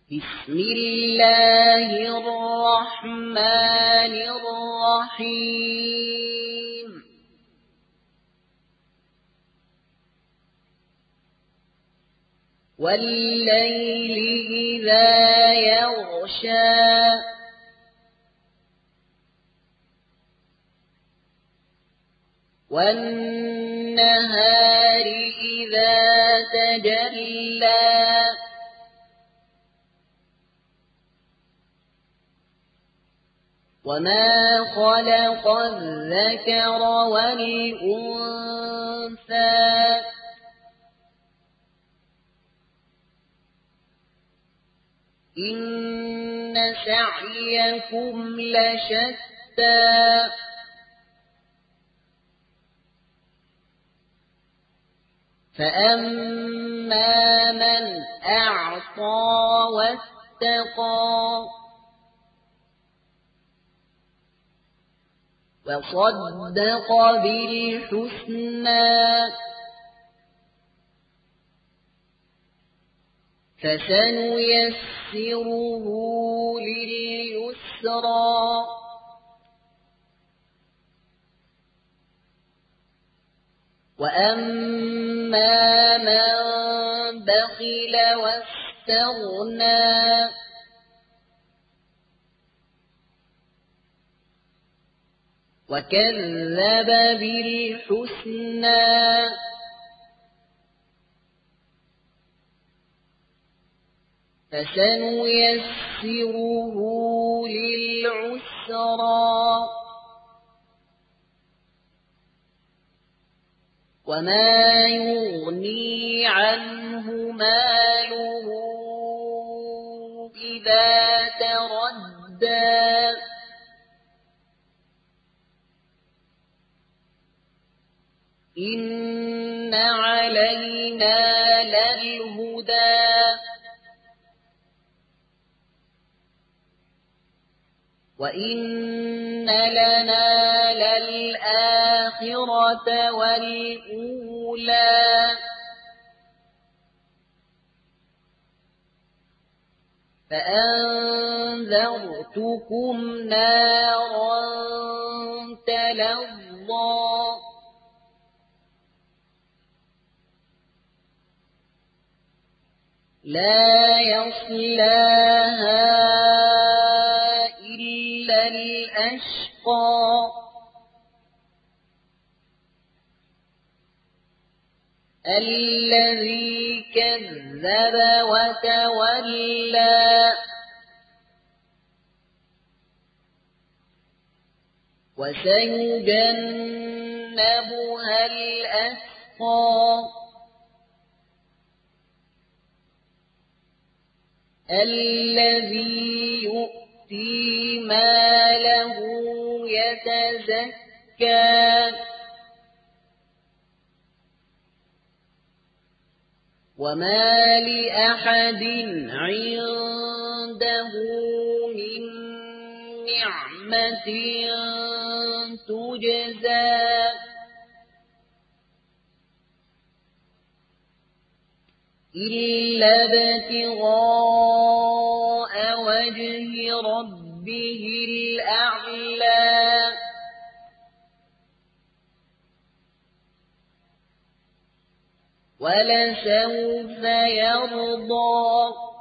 بسم الله الرحمن الرحيم والليل إذا يغشى والنهار إذا تجلى وما خلق الذكر والأنثى إن سعيكم لشتى فأما من أعطى واتقى وصدق بالحسنى فسنيسره لليسرى وأما من بخل واستغنى وكذب بالحسنى فسنيسره للعسرى وما يغني عنه ماله إذا تردى إن علينا للهدى وإن لنا للآخرة والأولى فأنذرتكم نارا تلظى لا يصلاها إلا الأشقى الذي كذب وتولى وسيجنبها الأتقى الذي يؤتي ماله يتزكى وما لأحد عنده من نعمة تجزى إلا ابتغاء وجه ربه الأعلى ولسوف يرضى